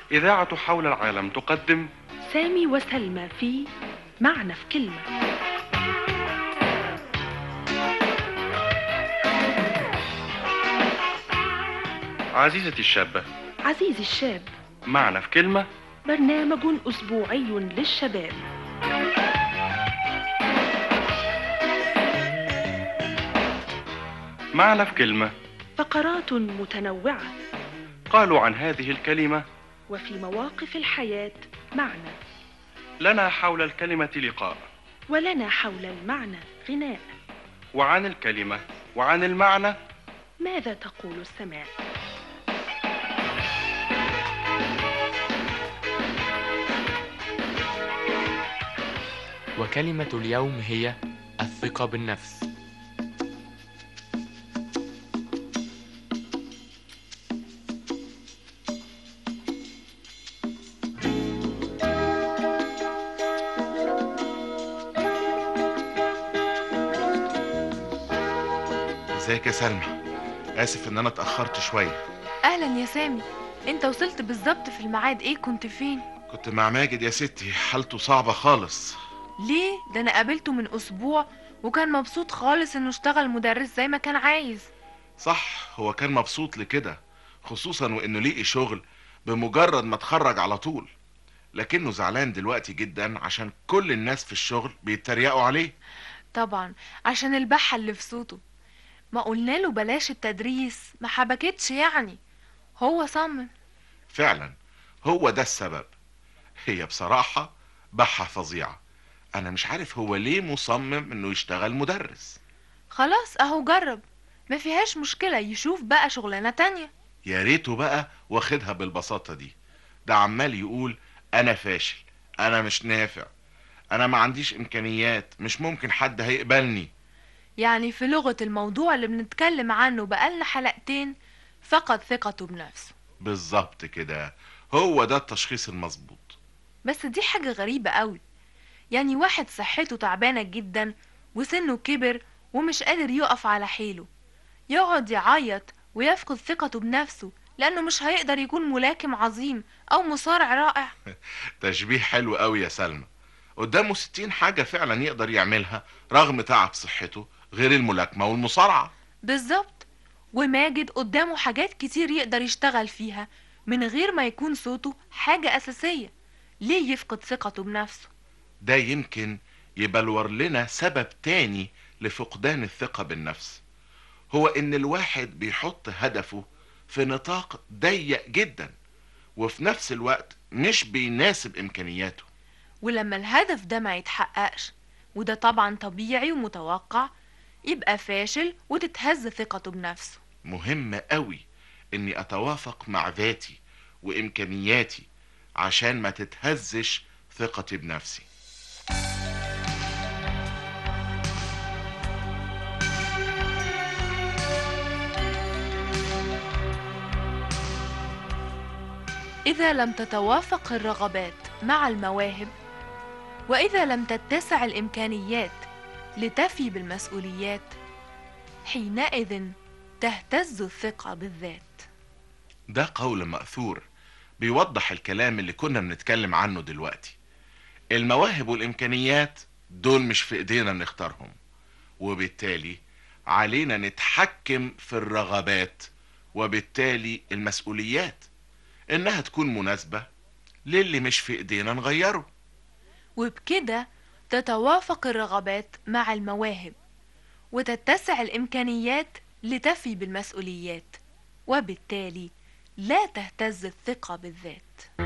إذاعة حول العالم تقدم سامي وسلمى في معنى في كلمة. عزيزتي الشابة، عزيزي الشاب، معنى في كلمة، برنامج أسبوعي للشباب. معنى في كلمة. فقرات متنوعة، قالوا عن هذه الكلمة: وفي مواقف الحياة معنى، لنا حول الكلمة لقاء، ولنا حول المعنى غناء. وعن الكلمة وعن المعنى ماذا تقول السماء؟ وكلمة اليوم هي الثقة بالنفس. ازيك يا سلمى؟ اسف ان انا اتأخرت شوية. اهلا يا سامي، انت وصلت بالظبط في الميعاد. ايه كنت فين؟ كنت مع ماجد يا ستي، حالته صعبة خالص. ليه؟ ده انا قابلته من اسبوع وكان مبسوط خالص انه اشتغل مدرس زي ما كان عايز. صح، هو كان مبسوط لكده، خصوصا وانه لقي شغل بمجرد ما اتخرج على طول. لكنه زعلان دلوقتي جدا عشان كل الناس في الشغل بيتريقوا عليه. طبعا عشان البحة اللي في صوته. ما قلنا له بلاش التدريس، ما حبكتش يعني، هو صمم. فعلا هو ده السبب. هي بصراحة بحة فظيعة. انا مش عارف هو ليه مصمم انه يشتغل مدرس. خلاص اهو جرب، ما فيهاش مشكلة، يشوف بقى شغلانة تانية. يا ريته بقى واخدها بالبساطة دي. ده عمال يقول انا فاشل، انا مش نافع، انا ما عنديش امكانيات، مش ممكن حد هيقبلني. يعني في لغة الموضوع اللي بنتكلم عنه بقالنا حلقتين، فقد ثقته بنفسه. بالظبط كده، هو ده التشخيص المظبوط. بس دي حاجة غريبة قوي، يعني واحد صحته تعبانة جدا وسنه كبر ومش قادر يقف على حيله، يقعد يعيط ويفقد ثقته بنفسه لأنه مش هيقدر يكون ملاكم عظيم أو مصارع رائع. تشبيه حلو قوي يا سلمى. قدامه 60 حاجة فعلا يقدر يعملها رغم تعب صحته، غير الملاكمة والمصارعة. بالظبط. وماجد قدامه حاجات كتير يقدر يشتغل فيها من غير ما يكون صوته حاجة أساسية. ليه يفقد ثقته بنفسه؟ ده يمكن يبلور لنا سبب تاني لفقدان الثقة بالنفس، هو ان الواحد بيحط هدفه في نطاق ضيق جدا، وفي نفس الوقت مش بيناسب امكانياته. ولما الهدف ده ما يتحققش، وده طبعا طبيعي ومتوقع، يبقى فاشل وتتهز ثقته بنفسه. مهم قوي اني اتوافق مع ذاتي وامكانياتي عشان ما تتهزش ثقتي بنفسي. إذا لم تتوافق الرغبات مع المواهب، وإذا لم تتسع الإمكانيات لتفي بالمسؤوليات، حينئذ تهتز الثقة بالذات. ده قول مأثور بيوضح الكلام اللي كنا بنتكلم عنه دلوقتي. المواهب والامكانيات دول مش في ايدينا نختارهم، وبالتالي علينا نتحكم في الرغبات، وبالتالي المسؤوليات انها تكون مناسبة للي مش في ايدينا نغيره. وبكده تتوافق الرغبات مع المواهب، وتتسع الإمكانيات لتفي بالمسؤوليات، وبالتالي لا تهتز الثقة بالذات.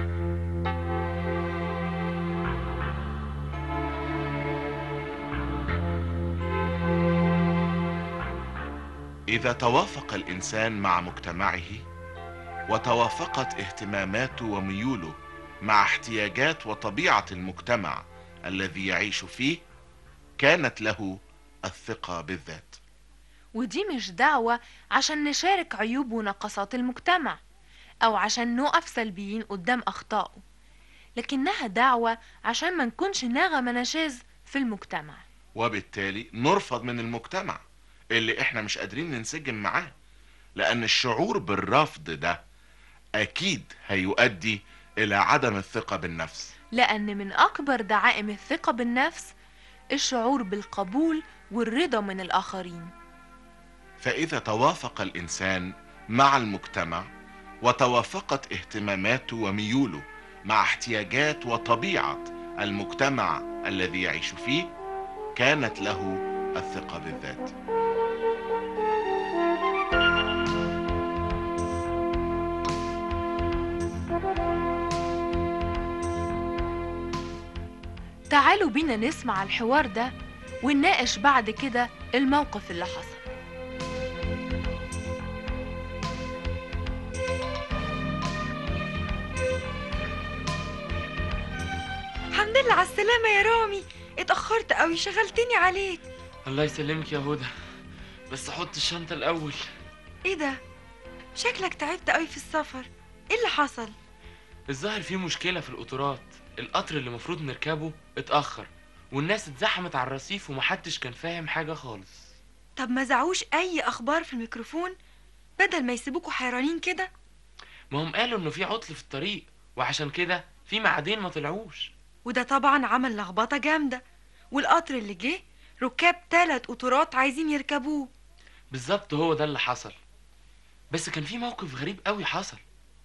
اذا توافق الانسان مع مجتمعه، وتوافقت اهتماماته وميوله مع احتياجات وطبيعة المجتمع الذي يعيش فيه، كانت له الثقة بالذات. ودي مش دعوة عشان نشارك عيوب ونقصات المجتمع، أو عشان نقف سلبيين قدام أخطائه، لكنها دعوة عشان ما نكونش نغمة نشاز في المجتمع، وبالتالي نرفض من المجتمع اللي احنا مش قادرين ننسجم معاه، لان الشعور بالرفض ده اكيد هيؤدي إلى عدم الثقة بالنفس. لأن من أكبر دعائم الثقة بالنفس الشعور بالقبول والرضا من الآخرين. فإذا توافق الإنسان مع المجتمع وتوافقت اهتماماته وميوله مع احتياجات وطبيعة المجتمع الذي يعيش فيه، كانت له الثقة بالذات. تعالوا بينا نسمع الحوار ده ونناقش بعد كده الموقف اللي حصل. الحمد لله على السلامة يا رامي، اتأخرت قوي، شغلتني عليك. الله يسلمك يا هدى، بس حط الشنطة الأول. ايه ده؟ شكلك تعبت قوي في السفر، ايه اللي حصل؟ الظاهر في مشكلة في القطارات، القطر اللي المفروض نركبه اتأخر والناس اتزحمت على الرصيف ومحدش كان فاهم حاجة خالص. طب ما زعوش اي اخبار في الميكروفون بدل ما يسيبوكوا حيرانين كده؟ ما هم قالوا انه في عطل في الطريق وعشان كده في معادين ما طلعوش. وده طبعا عمل لخبطة جامدة، والقطر اللي جه ركاب 3 قطارات عايزين يركبوه. بالظبط، هو ده اللي حصل. بس كان في موقف غريب قوي حصل.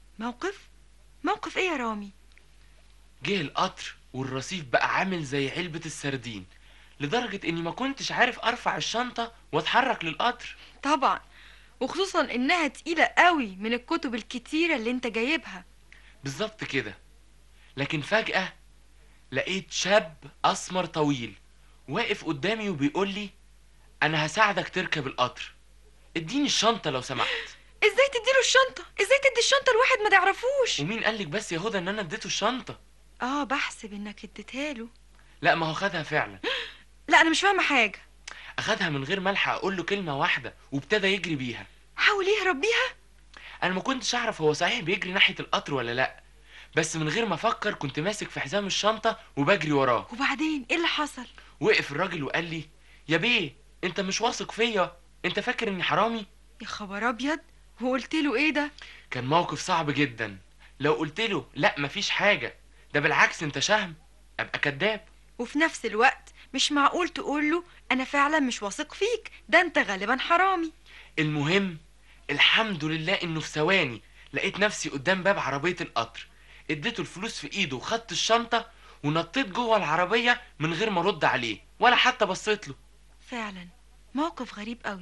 موقف ايه يا رامي؟ جه القطر والرصيف بقى عامل زي علبة السردين، لدرجة اني ما كنتش عارف ارفع الشنطة واتحرك للقطر. طبعا، وخصوصا انها تقيلة قوي من الكتب الكتيرة اللي انت جايبها. بالظبط كده. لكن فجأة لقيت شاب اسمر طويل واقف قدامي وبيقول لي انا هساعدك تركب القطر، اديني الشنطة لو سمحت. ازاي تديله الشنطة؟ ازاي تدي الشنطة لواحد ما تعرفوش؟ ومين قالك بس يا هدى ان انا اديته الشنطة؟ بحسب انك اديتها له. لا، ما هو خدها فعلا. لا انا مش فاهمة حاجة. اخدها من غير ما الحق اقول له كلمة واحدة وابتدى يجري بيها. حاول يهرب بيها؟ انا ما كنتش اعرف هو صحيح بيجري ناحية القطر ولا لا، بس من غير ما افكر كنت ماسك في حزام الشنطة وبجري وراه. وبعدين ايه اللي حصل؟ وقف الراجل وقال لي يا بيه، انت مش واثق فيا؟ انت فاكر اني حرامي؟ يا خبر ابيض، وقلت له ايه ده؟ كان موقف صعب جدا. لو قلت له لا مفيش حاجة، ده بالعكس انت شهم، ابقى كداب. وفي نفس الوقت مش معقول تقول له انا فعلا مش واثق فيك، ده انت غالبا حرامي. المهم الحمد لله انه في ثواني لقيت نفسي قدام باب عربية القطر، اديته الفلوس في ايده وخدت الشنطة ونطيت جوه العربية من غير ما ارد عليه ولا حتى بصيت له. فعلا موقف غريب قوي.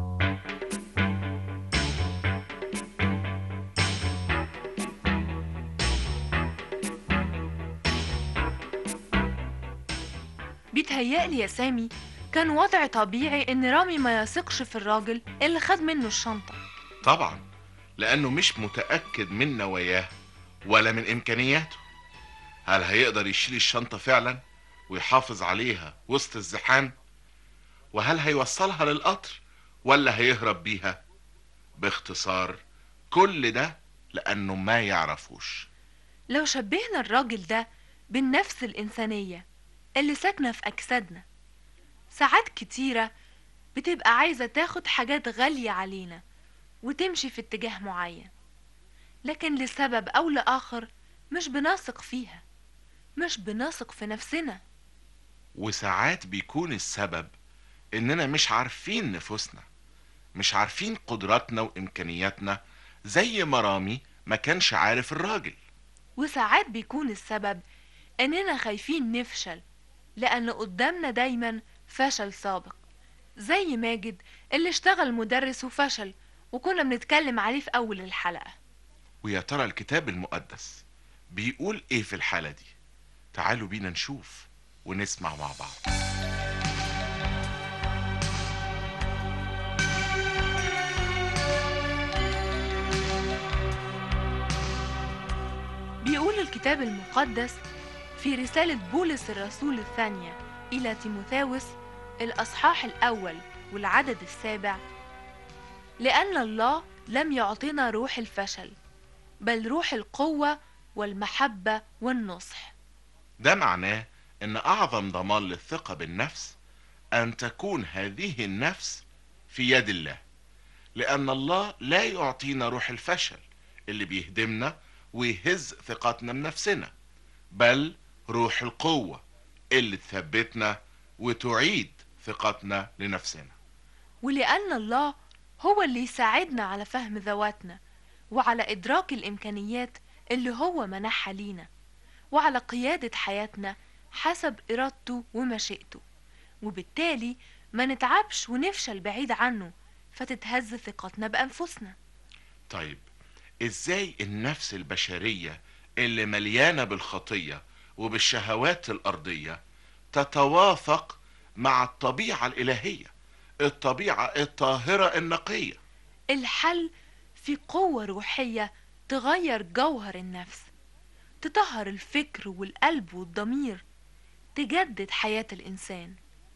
بيتهيألي يا سامي كان وضع طبيعي ان رامي ما يثقش في الراجل اللي خد منه الشنطة. طبعا، لأنه مش متأكد من نواياه ولا من إمكانياته. هل هيقدر يشيل الشنطة فعلا ويحافظ عليها وسط الزحام؟ وهل هيوصلها للقطر ولا هيهرب بيها؟ باختصار، كل ده لأنه ما يعرفوش. لو شبهنا الراجل ده بالنفس الإنسانية اللي ساكنة في أجسادنا، ساعات كتيرة بتبقى عايزة تاخد حاجات غالية علينا وتمشي في اتجاه معين، لكن لسبب أو لآخر مش بنثق فيها، مش بنثق في نفسنا. وساعات بيكون السبب إننا مش عارفين نفوسنا، مش عارفين قدراتنا وإمكانياتنا، زي ما رامي ما كانش عارف الراجل. وساعات بيكون السبب إننا خايفين نفشل، لأن قدامنا دايما فشل سابق، زي ماجد اللي اشتغل مدرس وفشل وكنا بنتكلم عليه في أول الحلقة. ويا ترى الكتاب المقدس بيقول ايه في الحالة دي؟ تعالوا بينا نشوف ونسمع مع بعض. بيقول الكتاب المقدس في رسالة بولس الرسول الثانية إلى تيموثاوس الأصحاح الأول والعدد 7: لأن الله لم يعطينا روح الفشل بل روح القوة والمحبة والنصح. ده معناه ان اعظم ضمان للثقة بالنفس ان تكون هذه النفس في يد الله، لان الله لا يعطينا روح الفشل اللي بيهدمنا ويهز ثقتنا بنفسنا، بل روح القوة اللي تثبتنا وتعيد ثقتنا لنفسنا. ولأن الله هو اللي يساعدنا على فهم ذواتنا، وعلى إدراك الإمكانيات اللي هو منحها لينا، وعلى قيادة حياتنا حسب إرادته ومشيئته، وبالتالي ما نتعبش ونفشل بعيد عنه فتتهز ثقتنا بأنفسنا. طيب ازاي النفس البشرية اللي مليانة بالخطية وبالشهوات الأرضية تتوافق مع الطبيعة الإلهية، الطبيعة الطاهرة النقية؟ الحل في قوة روحية تغير جوهر النفس، تطهر الفكر والقلب والضمير، تجدد حياة الإنسان.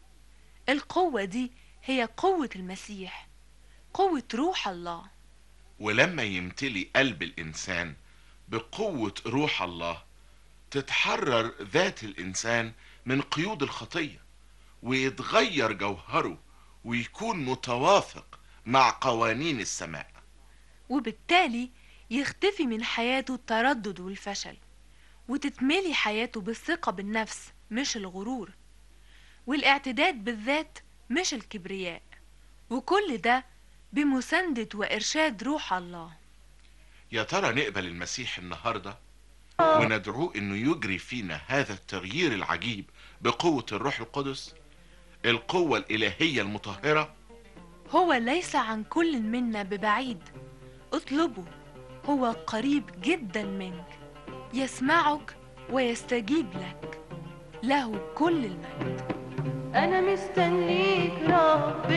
القوة دي هي قوة المسيح، قوة روح الله. ولما يمتلي قلب الإنسان بقوة روح الله تتحرر ذات الإنسان من قيود الخطية، ويتغير جوهره ويكون متوافق مع قوانين السماء، وبالتالي يختفي من حياته التردد والفشل، وتتملي حياته بالثقة بالنفس مش الغرور، والاعتداد بالذات مش الكبرياء، وكل ده بمساندة وإرشاد روح الله. يا ترى نقبل المسيح النهاردة وندعوه انه يجري فينا هذا التغيير العجيب بقوة الروح القدس، القوة الإلهية المطهرة؟ هو ليس عن كل منا ببعيد، اطلبه، هو قريب جدا منك، يسمعك ويستجيب لك، له كل المجد. أنا مستنيك رب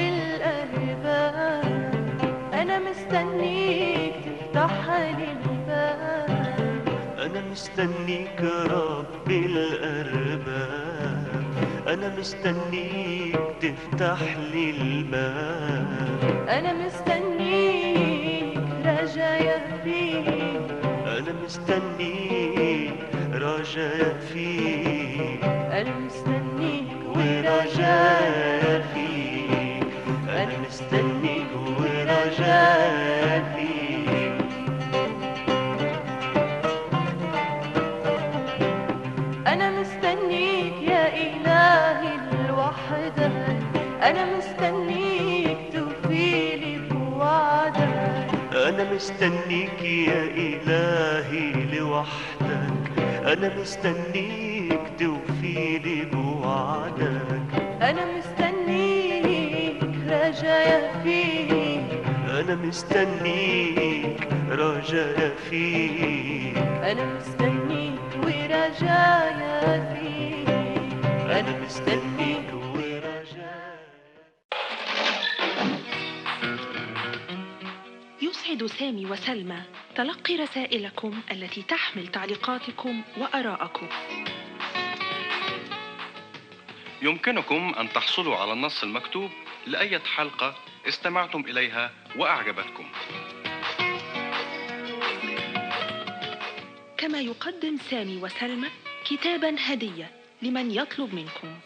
الأرباب، أنا مستنيك تفتح لي الباب، أنا مستنيك رب الأرباب، أنا مستنيك تفتح لي الباب، أنا مستنيك رجايا فيك، أنا مستنيك رجايا فيك، أنا مستنيك ورجايا فيك، أنا مستنيك ورجايا فيك. أنا مستنيك يا إلهي الوحدك، أنا مستنيك توفيلي بوعدك، أنا مستنيك يا إلهي لوحدك، أنا مستنيك توفيلي بوعدك، أنا مستنيك رجايا فيك، أنا مستنيك رجايا فيك، أنا مستنيك ورجايا فيك، أنا مستنيك ورجايا. يسعد سامي وسلمى تلقي رسائلكم التي تحمل تعليقاتكم وآراءكم. يمكنكم أن تحصلوا على النص المكتوب لأي حلقة استمعتم إليها وأعجبتكم. كما يقدم سامي وسلمى كتابا هدية لمن يطلب منكم.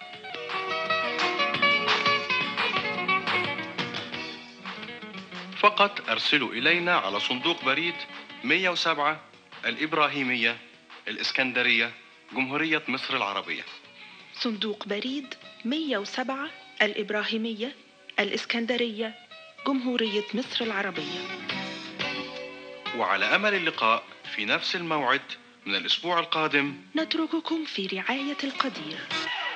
فقط أرسلوا إلينا على صندوق بريد 107 الإبراهيمية، الإسكندرية، جمهورية مصر العربية. صندوق بريد 107 الإبراهيمية، الإسكندرية، جمهورية مصر العربية. وعلى أمل اللقاء في نفس الموعد من الأسبوع القادم. نترككم في رعاية القدير.